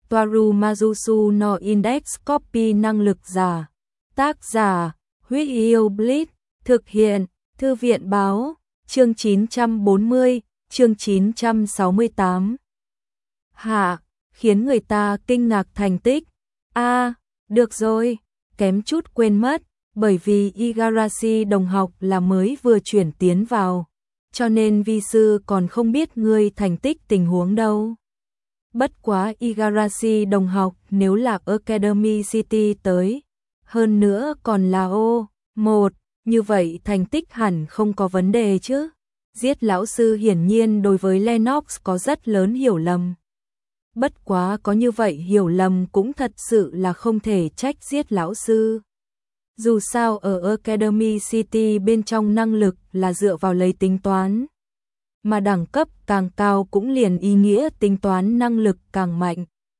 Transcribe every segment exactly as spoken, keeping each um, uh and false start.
Toaru Majusu no Index Copy năng lực giả. Tác giả, Huyết Yêu Blitz, thực hiện, Thư viện báo, chương chín trăm bốn mươi, chương chín trăm sáu mươi tám. Hạ, khiến người ta kinh ngạc thành tích. A, à, được rồi, kém chút quên mất, bởi vì Igarashi đồng học là mới vừa chuyển tiến vào, cho nên vi sư còn không biết ngươi thành tích tình huống đâu. Bất quá Igarashi đồng học nếu là Academy City tới, hơn nữa còn là ô một, như vậy thành tích hẳn không có vấn đề chứ. Giết lão sư hiển nhiên đối với Lennox có rất lớn hiểu lầm. Bất quá có như vậy hiểu lầm cũng thật sự là không thể trách giết lão sư. Dù sao ở Academy City bên trong năng lực là dựa vào lấy tính toán. Mà đẳng cấp càng cao cũng liền ý nghĩa tính toán năng lực càng mạnh.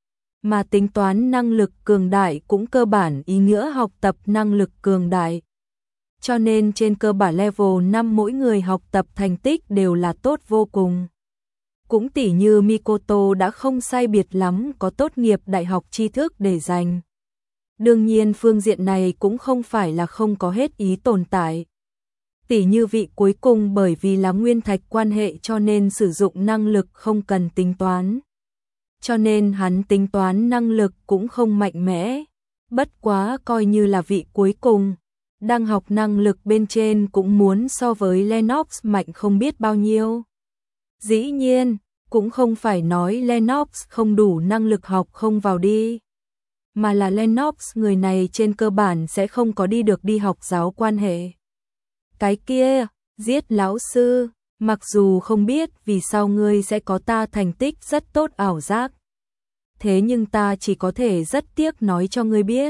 Mà tính toán năng lực cường đại cũng cơ bản ý nghĩa học tập năng lực cường đại. Cho nên trên cơ bản level năm mỗi người học tập thành tích đều là tốt vô cùng. Cũng tỉ như Mikoto đã không sai biệt lắm có tốt nghiệp đại học tri thức để dành. Đương nhiên phương diện này cũng không phải là không có hết ý tồn tại. Tỉ như vị cuối cùng bởi vì là nguyên thạch quan hệ cho nên sử dụng năng lực không cần tính toán. Cho nên hắn tính toán năng lực cũng không mạnh mẽ. Bất quá coi như là vị cuối cùng. Đang học năng lực bên trên cũng muốn so với Lennox mạnh không biết bao nhiêu. Dĩ nhiên, cũng không phải nói Lennox không đủ năng lực học không vào đi. Mà là Lennox người này trên cơ bản sẽ không có đi được đi học giáo quan hệ. Cái kia, giết lão sư, mặc dù không biết vì sao ngươi sẽ có ta thành tích rất tốt ảo giác. Thế nhưng ta chỉ có thể rất tiếc nói cho ngươi biết.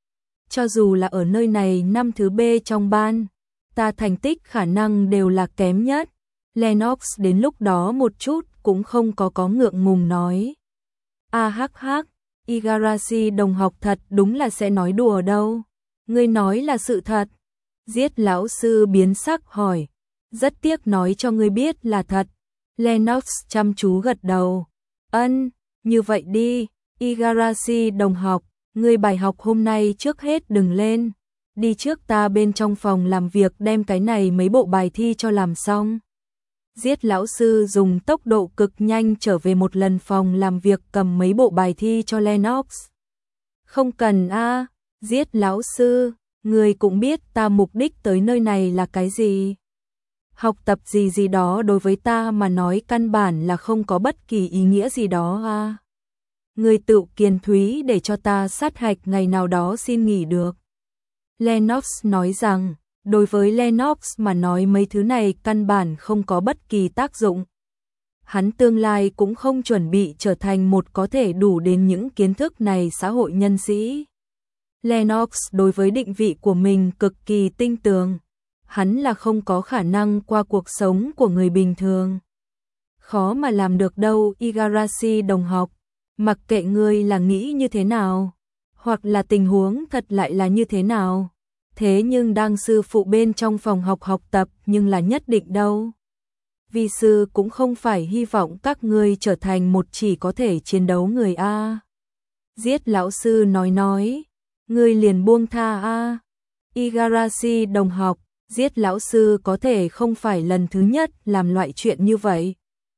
Cho dù là ở nơi này năm thứ B trong ban, ta thành tích khả năng đều là kém nhất. Lennox đến lúc đó một chút cũng không có có ngượng ngùng nói. A hắc hắc, Igarashi đồng học thật đúng là sẽ nói đùa đâu. Ngươi nói là sự thật. Giết lão sư biến sắc hỏi. Rất tiếc nói cho ngươi biết là thật. Lennox chăm chú gật đầu. Ân, như vậy đi, Igarashi đồng học. Ngươi bài học hôm nay trước hết đừng lên. Đi trước ta bên trong phòng làm việc đem cái này mấy bộ bài thi cho làm xong. Giết lão sư dùng tốc độ cực nhanh trở về một lần phòng làm việc cầm mấy bộ bài thi cho Lennox. Không cần a, à, giết lão sư, ngươi cũng biết ta mục đích tới nơi này là cái gì. Học tập gì gì đó đối với ta mà nói căn bản là không có bất kỳ ý nghĩa gì đó a. À. Ngươi tự kiên thúy để cho ta sát hạch ngày nào đó xin nghỉ được. Lennox nói rằng, đối với Lennox mà nói mấy thứ này căn bản không có bất kỳ tác dụng. Hắn tương lai cũng không chuẩn bị trở thành một có thể đủ đến những kiến thức này xã hội nhân sĩ. Lennox đối với định vị của mình cực kỳ tinh tường. Hắn là không có khả năng qua cuộc sống của người bình thường. Khó mà làm được đâu Igarashi đồng học. Mặc kệ ngươi là nghĩ như thế nào, hoặc là tình huống thật lại là như thế nào, thế nhưng đang sư phụ bên trong phòng học học tập nhưng là nhất định đâu. Vi sư cũng không phải hy vọng các ngươi trở thành một chỉ có thể chiến đấu người A. Giết lão sư nói nói, ngươi liền buông tha A. Igarashi đồng học, giết lão sư có thể không phải lần thứ nhất làm loại chuyện như vậy.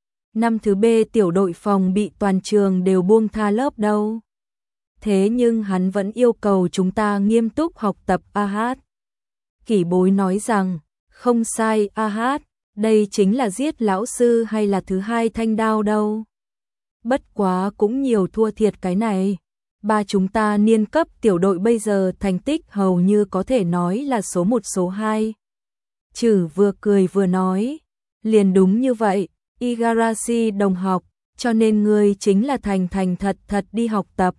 Năm thứ B tiểu đội phòng bị toàn trường đều buông tha lớp đâu. Thế nhưng hắn vẫn yêu cầu chúng ta nghiêm túc học tập a hát. Kỷ bối nói rằng, không sai a hát, đây chính là giết lão sư hay là thứ hai thanh đao đâu. Bất quá cũng nhiều thua thiệt cái này. Ba chúng ta niên cấp tiểu đội bây giờ thành tích hầu như có thể nói là số một số hai. Chử vừa cười vừa nói, liền đúng như vậy. Igarashi đồng học, cho nên ngươi chính là thành thành thật thật đi học tập.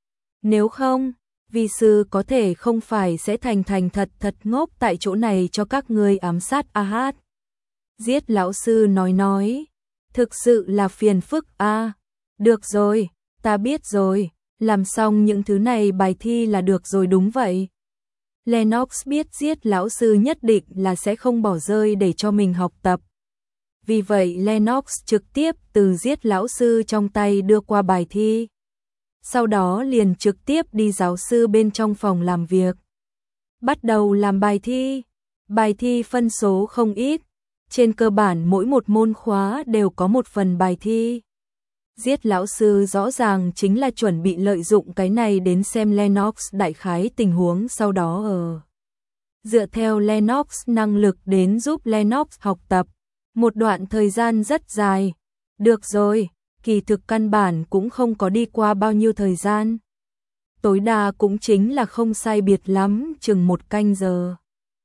Nếu không, vi sư có thể không phải sẽ thành thành thật thật ngốc tại chỗ này cho các ngươi ám sát a hát. Giết lão sư nói nói, thực sự là phiền phức a. À. Được rồi, ta biết rồi, làm xong những thứ này bài thi là được rồi đúng vậy. Lennox biết giết lão sư nhất định là sẽ không bỏ rơi để cho mình học tập. Vì vậy Lennox trực tiếp từ giết lão sư trong tay đưa qua bài thi. sau đó liền trực tiếp đi giáo sư bên trong phòng làm việc. Bắt đầu làm bài thi. Bài thi phân số không ít, trên cơ bản mỗi một môn khóa đều có một phần bài thi. Giết lão sư rõ ràng chính là chuẩn bị lợi dụng cái này đến xem Lennox đại khái tình huống sau đó ở. Dựa theo Lennox năng lực đến giúp Lennox học tập, một đoạn thời gian rất dài. Được rồi, kỳ thực căn bản cũng không có đi qua bao nhiêu thời gian. Tối đa cũng chính là không sai biệt lắm, chừng một canh giờ.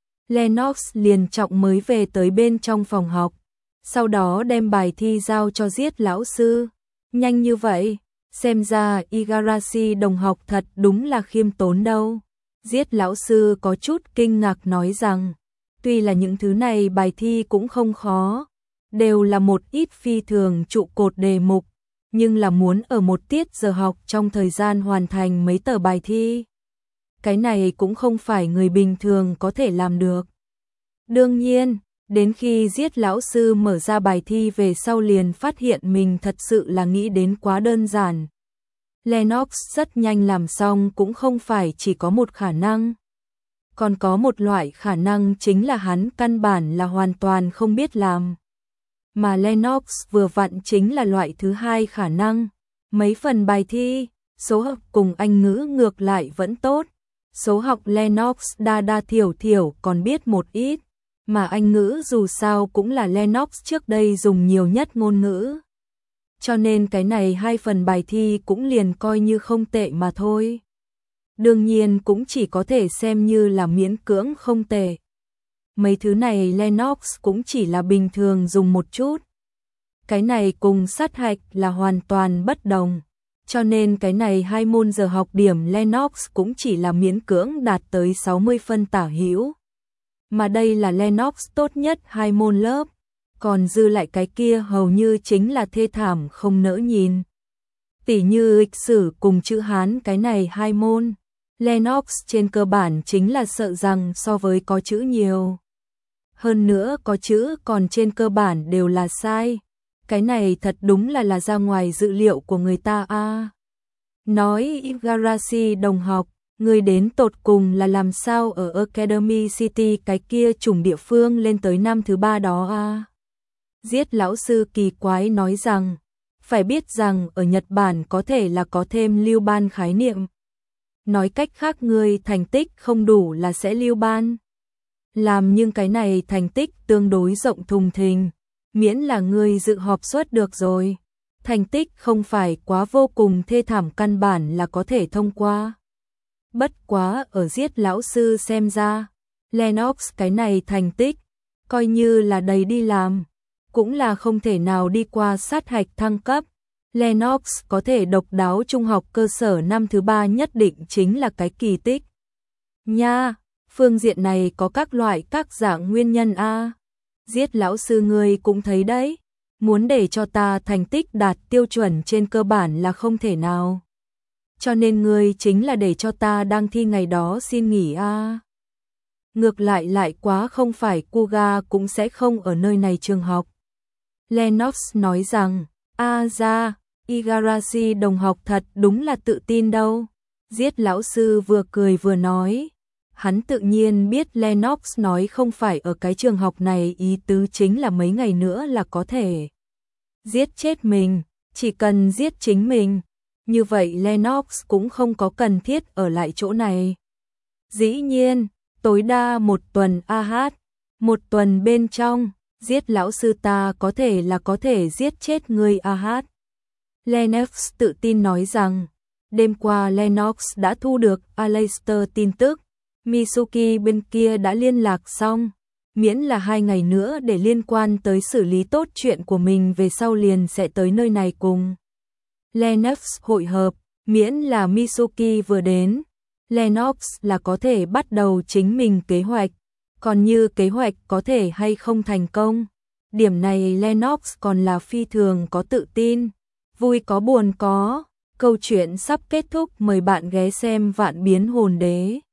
Lennox liền trọng mới về tới bên trong phòng học, sau đó đem bài thi giao cho Giết lão sư. Nhanh như vậy, xem ra Igarashi đồng học thật đúng là khiêm tốn đâu. Giết lão sư có chút kinh ngạc nói rằng, tuy là những thứ này bài thi cũng không khó, đều là một ít phi thường trụ cột đề mục, nhưng là muốn ở một tiết giờ học trong thời gian hoàn thành mấy tờ bài thi. Cái này cũng không phải người bình thường có thể làm được. Đương nhiên, đến khi Giết lão sư mở ra bài thi về sau liền phát hiện mình thật sự là nghĩ đến quá đơn giản. Lennox rất nhanh làm xong cũng không phải chỉ có một khả năng. Còn có một loại khả năng chính là hắn căn bản là hoàn toàn không biết làm. Mà Lennox vừa vặn chính là loại thứ hai khả năng. Mấy phần bài thi, số học cùng Anh ngữ ngược lại vẫn tốt. Số học Lennox đa đa thiểu thiểu còn biết một ít, mà Anh ngữ dù sao cũng là Lennox trước đây dùng nhiều nhất ngôn ngữ. Cho nên cái này hai phần bài thi cũng liền coi như không tệ mà thôi. Đương nhiên cũng chỉ có thể xem như là miễn cưỡng không tệ. Mấy thứ này Lennox cũng chỉ là bình thường dùng một chút. Cái này cùng sát hạch là hoàn toàn bất đồng. Cho nên cái này hai môn giờ học điểm Lennox cũng chỉ là miễn cưỡng đạt tới sáu mươi phân tả hữu. Mà đây là Lennox tốt nhất hai môn lớp, còn dư lại cái kia hầu như chính là thê thảm không nỡ nhìn. Tỉ như lịch sử cùng chữ Hán cái này hai môn, Lennox trên cơ bản chính là sợ rằng so với có chữ nhiều. Hơn nữa có chữ còn trên cơ bản đều là sai. Cái này thật đúng là là ra ngoài dự liệu của người ta a. À, nói Igarashi đồng học, người đến tột cùng là làm sao ở Academy City cái kia chủng địa phương lên tới năm thứ ba đó a. À? Giết lão sư kỳ quái nói rằng, phải biết rằng ở Nhật Bản có thể là có thêm lưu ban khái niệm. Nói cách khác người thành tích không đủ là sẽ lưu ban. Làm nhưng cái này thành tích tương đối rộng thùng thình, miễn là người dự họp suất được rồi. Thành tích không phải quá vô cùng thê thảm căn bản là có thể thông qua. Bất quá ở Giết lão sư xem ra, Lennox cái này thành tích, coi như là đầy đi làm, cũng là không thể nào đi qua sát hạch thăng cấp. Lennox có thể độc đáo trung học cơ sở năm thứ ba nhất định chính là cái kỳ tích. Nha, phương diện này có các loại các dạng nguyên nhân a. À. Giết lão sư ngươi cũng thấy đấy, muốn để cho ta thành tích đạt tiêu chuẩn trên cơ bản là không thể nào. Cho nên ngươi chính là để cho ta đang thi ngày đó xin nghỉ a. À. Ngược lại lại quá không phải Kuga cũng sẽ không ở nơi này trường học. Lennox nói rằng, a ra, Igarashi đồng học thật đúng là tự tin đâu. Giết lão sư vừa cười vừa nói. Hắn tự nhiên biết Lennox nói không phải ở cái trường học này, ý tứ chính là mấy ngày nữa là có thể giết chết mình, chỉ cần giết chính mình. Như vậy Lennox cũng không có cần thiết ở lại chỗ này. Dĩ nhiên, tối đa một tuần a hát, một tuần bên trong, giết lão sư ta có thể là có thể giết chết người a hát. Lennox tự tin nói rằng, đêm qua Lennox đã thu được Aleister tin tức. Mitsuki bên kia đã liên lạc xong, miễn là hai ngày nữa để liên quan tới xử lý tốt chuyện của mình về sau liền sẽ tới nơi này cùng Lennox hội hợp, miễn là Mitsuki vừa đến, Lennox là có thể bắt đầu chính mình kế hoạch, còn như kế hoạch có thể hay không thành công, điểm này Lennox còn là phi thường có tự tin, vui có buồn có, câu chuyện sắp kết thúc, mời bạn ghé xem Vạn Biến Hồn Đế.